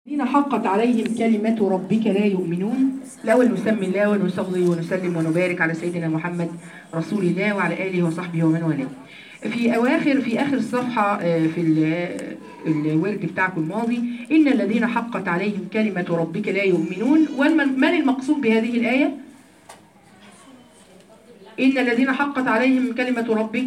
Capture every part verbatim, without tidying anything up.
الذين حقت عليهم كلمة ربك لا يؤمنون. الأول نسمي الله ونصلي ونسلم ونبارك على سيدنا محمد رسول الله وعلى آله وصحبه ومن والاه. في أواخر في آخر الصفحة في الورد بتاعكم الماضي، إن الذين حقت عليهم كلمة ربك لا يؤمنون. ومن المقصود بهذه الآية؟ إن الذين حقت عليهم كلمة ربك،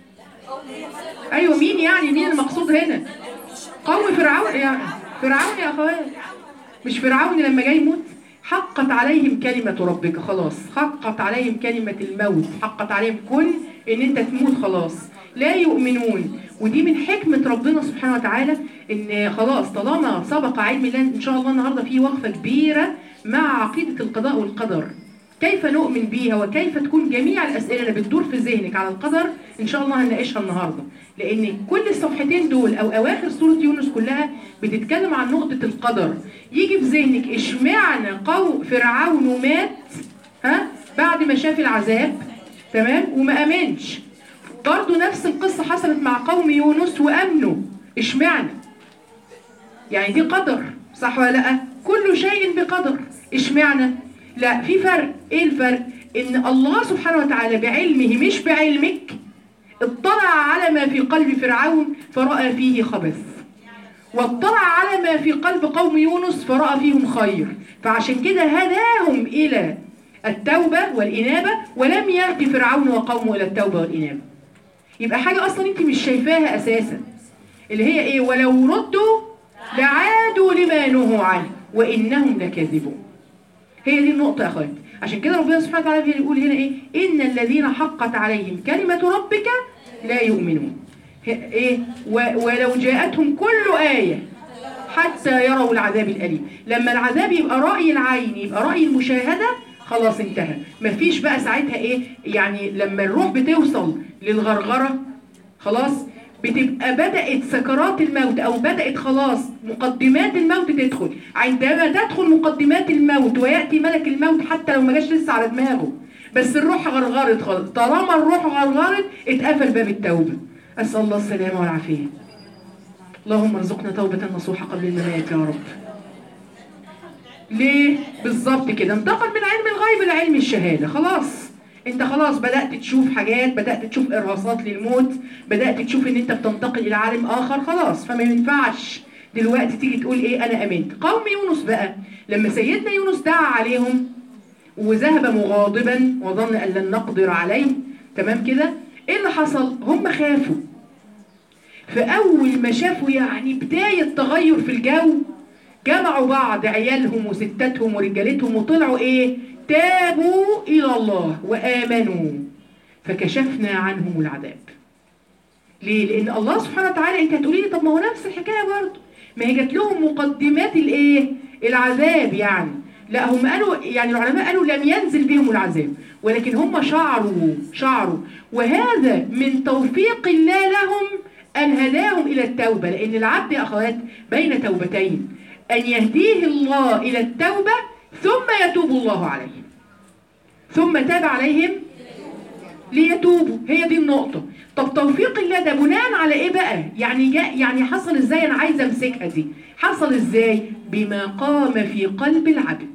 أيوة مين يعني؟ مين المقصود هنا؟ قوم فرعون يعني، فرعون يا أخوات، مش فرعون لما جاي يموت حقت عليهم كلمة ربك، خلاص حقت عليهم كلمة الموت، حقت عليهم كل ان انت تموت خلاص، لا يؤمنون. ودي من حكمة ربنا سبحانه وتعالى، ان خلاص طالما سبق علم الله. ان شاء الله النهاردة في وقفة كبيرة مع عقيدة القضاء والقدر، كيف نؤمن بيها وكيف تكون جميع الأسئلة اللي بتدور في ذهنك على القدر إن شاء الله هنناقشها النهاردة. لأن كل الصفحتين دول أو أواخر سورة يونس كلها بتتكلم عن نقطة القدر. يجي في ذهنك إشمعنى قوم فرعون مات ها بعد ما شاف العذاب، تمام، وما أمنش. برضه نفس القصة حصلت مع قوم يونس وأمنوا، إشمعنى؟ يعني دي قدر صح ولا لأ؟ كل شيء بقدر، إشمعنى؟ لا، في فرق. ايه الفرق؟ ان الله سبحانه وتعالى بعلمه مش بعلمك اطلع على ما في قلب فرعون فرأى فيه خبث، واطلع على ما في قلب قوم يونس فرأى فيهم خير، فعشان كده هداهم الى التوبة والإنابة، ولم يهدي فرعون وقومه الى التوبة والإنابة. يبقى حاجة اصلا انت مش شايفاها اساسا، اللي هي ايه؟ ولو ردوا لعادوا لما نهوا عنه وإنهم لكاذبون. هي دي النقطة يا أخوات. عشان كده ربنا سبحانه وتعالى بيقول هنا إيه؟ إن الذين حقت عليهم كلمة ربك لا يؤمنون. إيه؟ ولو جاءتهم كل آية حتى يروا العذاب الأليم. لما العذاب يبقى رأي العين، يبقى رأي المشاهدة، خلاص انتهى. مفيش بقى ساعتها إيه؟ يعني لما الروح بتوصل للغرغرة خلاص بتبقى بدأت سكرات الموت أو بدأت خلاص مقدمات الموت تدخل. عندما تدخل مقدمات الموت ويأتي ملك الموت حتى لو ما جاش لسه على دماغه، بس الروح غرغرت خلاص، طالما الروح غرغرت اتقفل باب التوبة. أسأل الله السلامة والعافية. اللهم ارزقنا توبة نصوحة قبل الممات يا رب. ليه؟ بالظبط كده، انتقل من علم الغيب لعلم الشهادة. خلاص انت خلاص بدأت تشوف حاجات، بدأت تشوف ارهاصات للموت، بدأت تشوف ان انت بتنتقل الى عالم اخر خلاص. فما ينفعش دلوقتي تيجي تقول ايه انا امنت. قوم يونس بقى لما سيدنا يونس دعا عليهم وذهب مغاضبا وظن ان لن نقدر عليه، تمام كده، ايه اللي حصل؟ هم خافوا. فاول ما شافوا يعني بداية تغير في الجو، جمعوا بعض عيالهم وستاتهم ورجالتهم وطلعوا ايه؟ تابوا إلى الله وآمنوا فكشفنا عنهم العذاب. ليه؟ لأن الله سبحانه وتعالى، أنت هتقولي لي طب ما هو نفس الحكاية برضه، ما هي جات لهم مقدمات الإيه؟ العذاب يعني. لا، هم قالوا يعني العلماء قالوا لم ينزل بهم العذاب، ولكن هم شعروا شعروا وهذا من توفيق الله لهم أن هداهم إلى التوبة. لأن العبد يا أخوات بين توبتين، أن يهديه الله إلى التوبة ثم يتوب الله عليهم، ثم تاب عليهم ليتوبوا. هي دي النقطة. طب توفيق الله ده بناء على ايه بقى؟ يعني جاء يعني حصل ازاي؟ انا عايزة امسكها دي. حصل ازاي؟ بما قام في قلب العبد،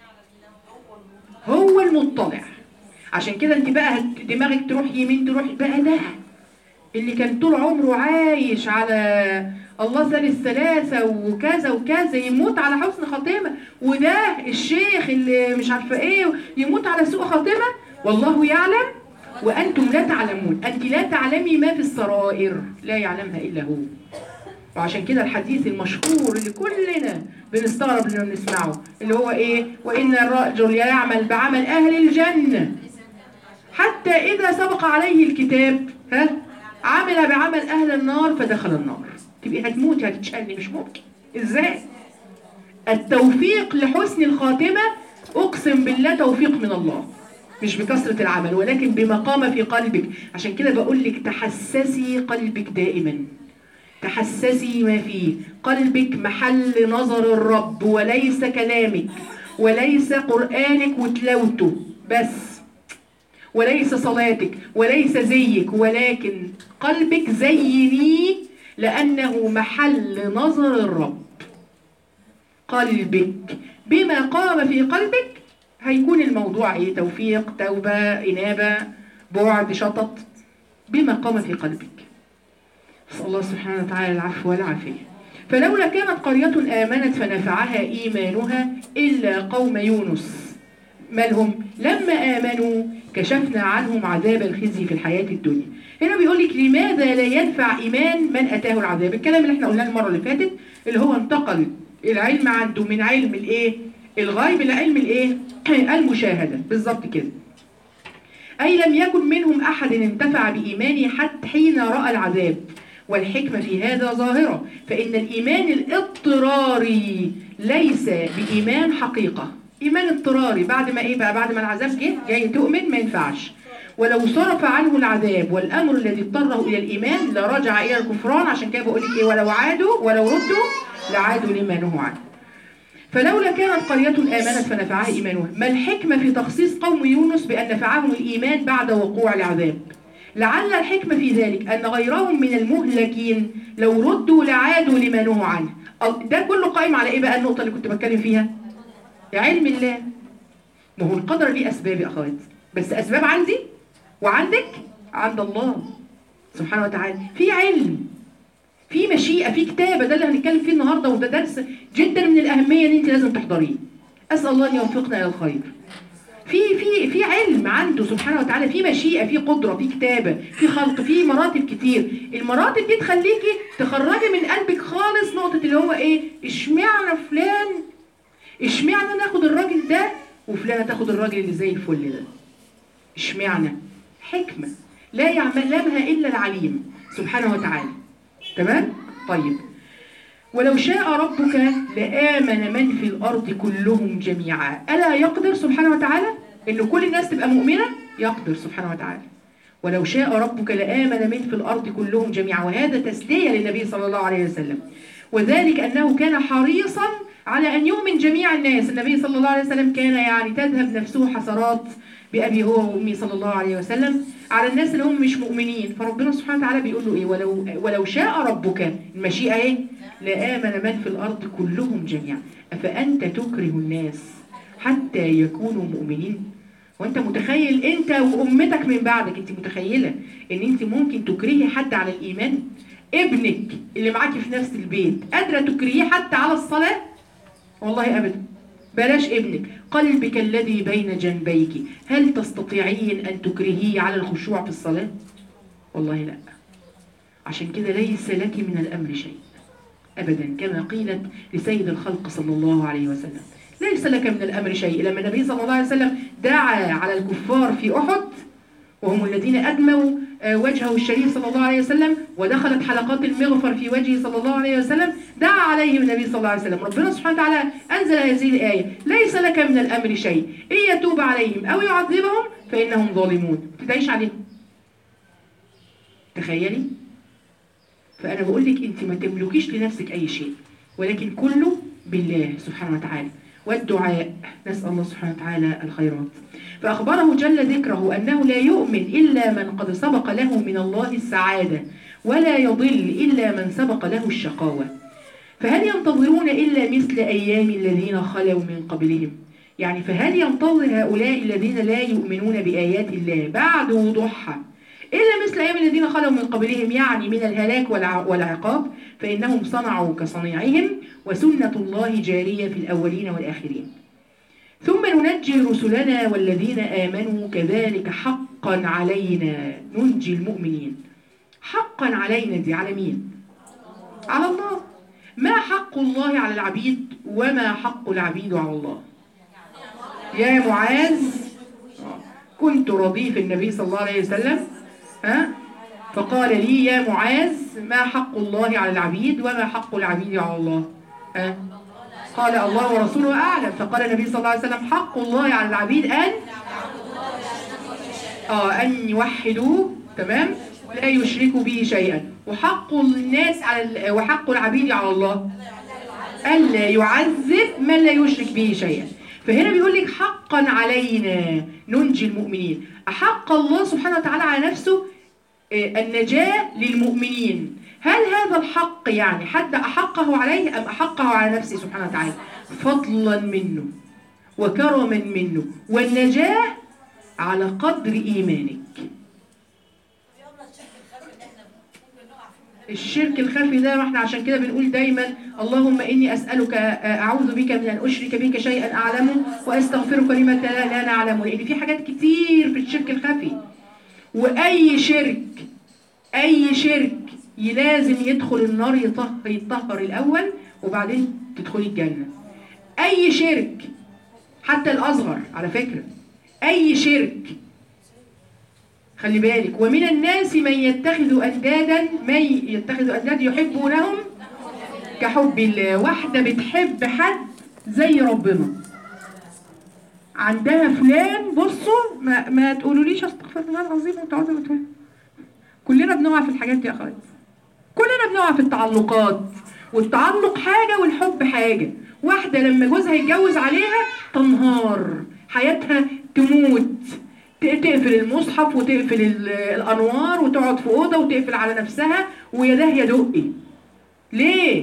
هو المطلع. عشان كده انت بقى دماغك تروح يمين تروح بقى، ده اللي كان طول عمره عايش على الله ثالث ثلاثة وكذا وكذا يموت على حسن خاتمة، وده الشيخ اللي مش عارفة ايه يموت على سوء خاتمة. والله يعلم وأنتم لا تعلمون. أنت لا تعلمي ما في السرائر، لا يعلمها إلا هو. وعشان كده الحديث المشهور اللي كلنا بنستغرب لما نسمعه، اللي هو ايه؟ وإن الرجل يعمل بعمل أهل الجنة حتى إذا سبق عليه الكتاب ها عمل بعمل أهل النار فدخل النار. تبقي هتموتي هتتشقلي، مش ممكن. ازاي؟ التوفيق لحسن الخاتمة اقسم بالله توفيق من الله، مش بكثرة العمل ولكن بما قام في قلبك. عشان كده بقول لك تحسسي قلبك دائما، تحسسي ما فيه قلبك محل نظر الرب، وليس كلامك وليس قرآنك وتلاوته بس، وليس صلاتك وليس زيك، ولكن قلبك زينيه لأنه محل نظر الرب. قلبك. بما قام في قلبك هيكون الموضوع ايه؟ توفيق، توبة، إنابة، بعد، شطط. بما قام في قلبك. نسأل الله سبحانه وتعالى العفو والعافية. فلولا كانت قرية آمنت فنفعها إيمانها إلا قوم يونس. مالهم؟ لما آمنوا كشفنا عنهم عذاب الخزي في الحياة الدنيا. هنا بيقول لك لماذا لا ينفع إيمان من أتاه العذاب؟ الكلام اللي احنا قلناه المرة اللي فاتت، اللي هو انتقل العلم عنده من علم الايه؟ الغيب إلى علم الايه؟ المشاهدة. بالظبط كده. أي لم يكن منهم أحد انتفع بإيمانه حتى حين رأى العذاب. والحكمة في هذا ظاهرة، فإن الإيمان الاضطراري ليس بإيمان حقيقة. إيمان اضطراري بعد ما إيه بقى؟ بعد ما العذاب جه جاي تؤمن ما ينفعش. ولو صرف عنه العذاب والأمر الذي اضطره إلى الإيمان لرجع إلى الكفران. عشان كده بقول لك إيه؟ ولو عادوا ولو ردوا لعادوا لما نهوا عنه. فلولا كانت قرية آمنت فنفعها إيمانها. ما الحكمة في تخصيص قوم يونس بأن نفعهم الإيمان بعد وقوع العذاب؟ لعل الحكمة في ذلك أن غيرهم من المهلكين لو ردوا لعادوا لما نهوا عنه. ده كله قائم على إيه بقى؟ النقطة اللي كنت بتكلم فيها، علم الله. ما هو القدر ليه أسباب يا أخوات، بس أسباب عندي وعندك عند الله سبحانه وتعالى. في علم، في مشيئة، في كتابة. ده اللي هنتكلم فيه النهاردة، وده درس جدا من الأهمية ان انت لازم تحضريه. أسأل الله أن يوفقنا إلى الخير. في في في علم عنده سبحانه وتعالى، في مشيئة، في قدرة، في كتابة، في خلق، في مراتب كتير. المراتب دي تخليكي تخرجي من قلبك خالص نقطة اللي هو ايه؟ اشمعنى فلان، اشمعنى ناخد الراجل ده وفلانة تاخد الراجل اللي زي الفل ده؟ اشمعنى؟ حكمة لا يعلمها إلا العليم سبحانه وتعالى. تمام؟ طيب. ولو شاء ربك لآمن من في الأرض كلهم جميعا. ألا يقدر سبحانه وتعالى إن كل الناس تبقى مؤمنة؟ يقدر سبحانه وتعالى. ولو شاء ربك لآمن من في الأرض كلهم جميعا. وهذا تسلية للنبي صلى الله عليه وسلم، وذلك أنه كان حريصا على أن يؤمن جميع الناس. النبي صلى الله عليه وسلم كان يعني تذهب نفسه حسرات بأبي هو وأمي صلى الله عليه وسلم على الناس اللي هم مش مؤمنين. فربنا سبحانه وتعالى بيقول له إيه؟ ولو, ولو شاء ربك، المشيئة إيه؟ لآمن من في الأرض كلهم جميعا أفأنت تكره الناس حتى يكونوا مؤمنين؟ وأنت متخيل أنت وأمتك من بعدك، أنت متخيلة أن أنت ممكن تكرهي حد على الإيمان؟ ابنك اللي معاكي في نفس البيت قادرة تكرهيه حتى على الصلاة؟ والله أبدا. بلاش ابنك، قلبك الذي بين جنبيك هل تستطيعين أن تكرهيه على الخشوع في الصلاة؟ والله لا. عشان كده ليس لك من الأمر شيء أبدا، كما قيلت لسيد الخلق صلى الله عليه وسلم، ليس لك من الأمر شيء. لما النبي صلى الله عليه وسلم دعا على الكفار في أحد وهم الذين أدموا وجهه الشريف صلى الله عليه وسلم ودخلت حلقات المغفر في وجهه صلى الله عليه وسلم، دعا عليهم النبي صلى الله عليه وسلم. ربنا سبحانه وتعالى أنزل هذه الآية: ليس لك من الأمر شيء إن يتوب عليهم أو يعذبهم فإنهم ظالمون. تدعيش عليهم، تخيلي. فأنا بقول لك أنت ما تملكيش لنفسك أي شيء، ولكن كله بالله سبحانه وتعالى. والدعاء، نسأل الله سبحانه وتعالى الخيرات. فأخبره جل ذكره أنه لا يؤمن إلا من قد سبق له من الله السعادة، ولا يضل إلا من سبق له الشقاوة. فهل ينتظرون إلا مثل أيام الذين خلوا من قبلهم؟ يعني فهل ينتظر هؤلاء الذين لا يؤمنون بآيات الله بعد وضوحها إلا مثل أيام الذين خلوا من قبلهم، يعني من الهلاك والعقاب؟ فإنهم صنعوا كصنيعهم، وسنة الله جارية في الأولين والآخرين. ثم ننجي رسلنا والذين آمنوا كذلك حقا علينا ننجي المؤمنين. حقا علينا دي على مين؟ على الله. ما حق الله على العبيد وما حق العبيد على الله؟ يا معاذ، كنت رديف النبي صلى الله عليه وسلم، ها؟ فقال لي: يا معاذ، ما حق الله على العبيد وما حق العبيد على الله؟ ها؟ قال: الله ورسوله أعلم. فقال النبي صلى الله عليه وسلم: حق الله على العبيد أن آه أن يوحدوه، تمام، لا يشركوا به شيئا. وحق الناس على وحق العبيد على الله ألا يعذب من لا يشرك به شيئا. فهنا بيقول لك حقا علينا ننجي المؤمنين. أحق الله سبحانه وتعالى على نفسه النجاة للمؤمنين، هل هذا الحق يعني حد أحقه عليه أم أحقه على نفسه سبحانه وتعالى؟ فضلا منه وكرما منه، والنجاة على قدر إيمانك. الشرك الخفي ده، ما احنا عشان كده بنقول دايما اللهم إني أسألك أعوذ بك من أن أشرك بك شيئا أعلمه وأستغفرك لما لا, لا نعلمه، لأن في حاجات كتير في الشرك الخفي. وأي شرك أي شرك لازم يدخل النار يطهر, يطهر الأول وبعدين تدخل الجنة. أي شرك حتى الأصغر على فكرة، أي شرك. خلي بالك، ومن الناس من يتخذ أندادا من يتخذ أندادا يحبونهم كحب الله. واحدة بتحب حد زي ربنا، عندها فلان، بصوا ما, ما تقولوليش استغفر الله العظيم وتقعدوا تقولوا. كلنا بنقع في الحاجات دي يا اخوات، كلنا بنقع في التعلقات، والتعلق حاجة والحب حاجة. واحدة لما جوزها يتجوز عليها تنهار، حياتها تموت، تقفل المصحف وتقفل الأنوار وتقعد في أوضة وتقفل على نفسها ويداه يدقي. ليه؟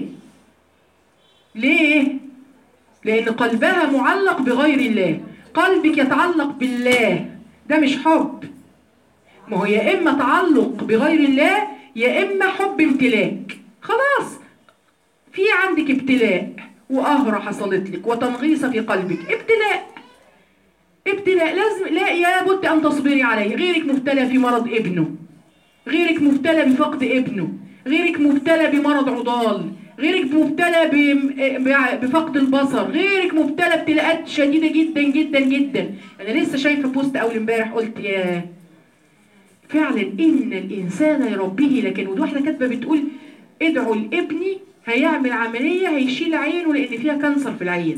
ليه؟ لأن قلبها معلق بغير الله. قلبك يتعلق بالله، ده مش حب. ما هو يا إما تعلق بغير الله يا إما حب امتلاك. خلاص، في عندك ابتلاء وقهرة حصلت لك وتنغيصة في قلبك. ابتلاء ابتلاء لازم، لا لابد أن تصبري عليه. غيرك مبتلى في مرض ابنه، غيرك مبتلى بفقد ابنه، غيرك مبتلى بمرض عضال، غيرك مبتلى بفقد البصر، غيرك مبتلى ابتلاءات شديدة جدا جدا جدا. أنا لسه شايفة بوست أول امبارح قلت يا فعلا إن الإنسان لربه لكن. واحدة كاتبة بتقول ادعوا لابني هيعمل عملية هيشيل عينه لأن فيها كانسر في العين.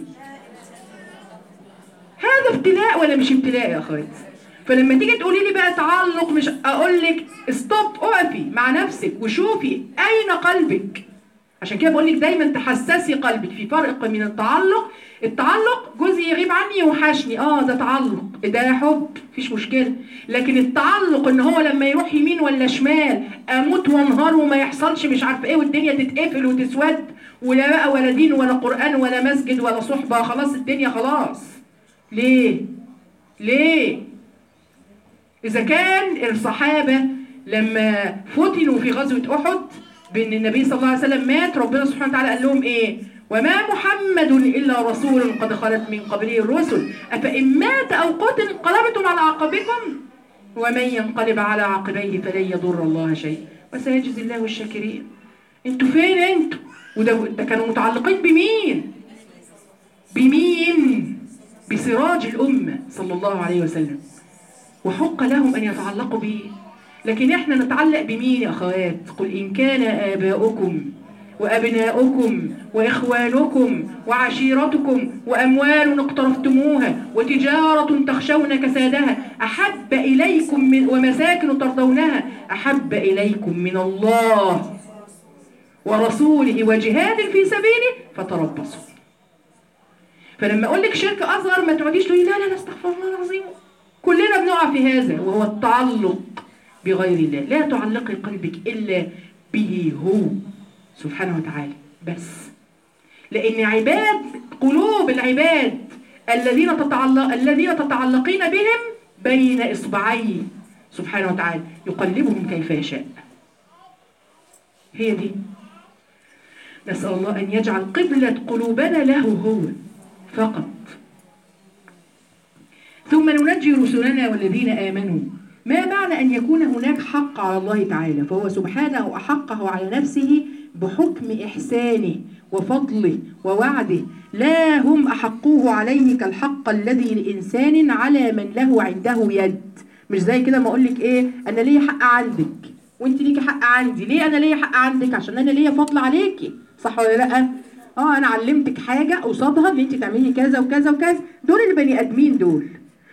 هذا ابتلاء ولا مش ابتلاء يا أخوات؟ فلما تيجي تقولي لي بقى تعلق، مش أقول لك ستوب، اقفي مع نفسك وشوفي أين قلبك. عشان كده بقول لك دايما تحسسي قلبك. في فرق من التعلق. التعلق جوزي يغيب عني يوحشني، اه ده تعلق، ده حب، مفيش مشكله. لكن التعلق ان هو لما يروح يمين ولا شمال اموت وانهار وما يحصلش مش عارفه ايه والدنيا تتقفل وتسود، ولا بقى ولا دين ولا قران ولا مسجد ولا صحبه، خلاص الدنيا خلاص. ليه؟ ليه؟ اذا كان الصحابه لما فتنوا في غزوه احد بأن النبي صلى الله عليه وسلم مات، ربنا سبحانه وتعالى قال لهم إيه؟ وما محمد إلا رسول قد خلت من قبله الرسل أفإن مات أو قتل انقلبتم على أعقابكم ومن ينقلب على عقبيه فلن يضر الله شيء وسيجزي الله الشاكرين. انتوا فين انتوا؟ وده ده كانوا متعلقين بمين؟ بمين؟ بسراج الأمة صلى الله عليه وسلم، وحق لهم أن يتعلقوا به. لكن احنا نتعلق بمين يا اخوات؟ قل إن كان آباؤكم وأبناؤكم وإخوانكم وعشيرتكم وأموال اقترفتموها وتجارة تخشون كسادها أحب إليكم من ومساكن ترضونها أحب إليكم من الله ورسوله وجهاد في سبيله فتربصوا. فلما أقول لك شرك أصغر ما تقعديش تقولي لا لا لا استغفر الله العظيم. كلنا بنقع في هذا، وهو التعلق بغير الله. لا تعلقي قلبك إلا به هو سبحانه وتعالى بس. لأن عباد قلوب العباد الذين تتعلق الذين تتعلقين بهم بين إصبعيه سبحانه وتعالى يقلبهم كيف يشاء. هي دي. نسأل الله أن يجعل قبلة قلوبنا له هو فقط. ثم ننجي رسلنا والذين آمنوا. ما معنى أن يكون هناك حق على الله تعالى؟ فهو سبحانه أحقه على نفسه بحكم إحسانه وفضله ووعده، لا هم أحقوه عليه كالحق الذي لإنسان على من له عنده يد. مش زي كده ما أقولك إيه، أنا ليا حق عندك وأنت ليكي حق عندي. ليه أنا ليا حق عندك؟ عشان أنا ليا فضل عليكي، صح ولا لأ؟ اه أنا علمتك حاجة قصادها إن أنت تعملي كذا وكذا وكذا. دول البني آدمين دول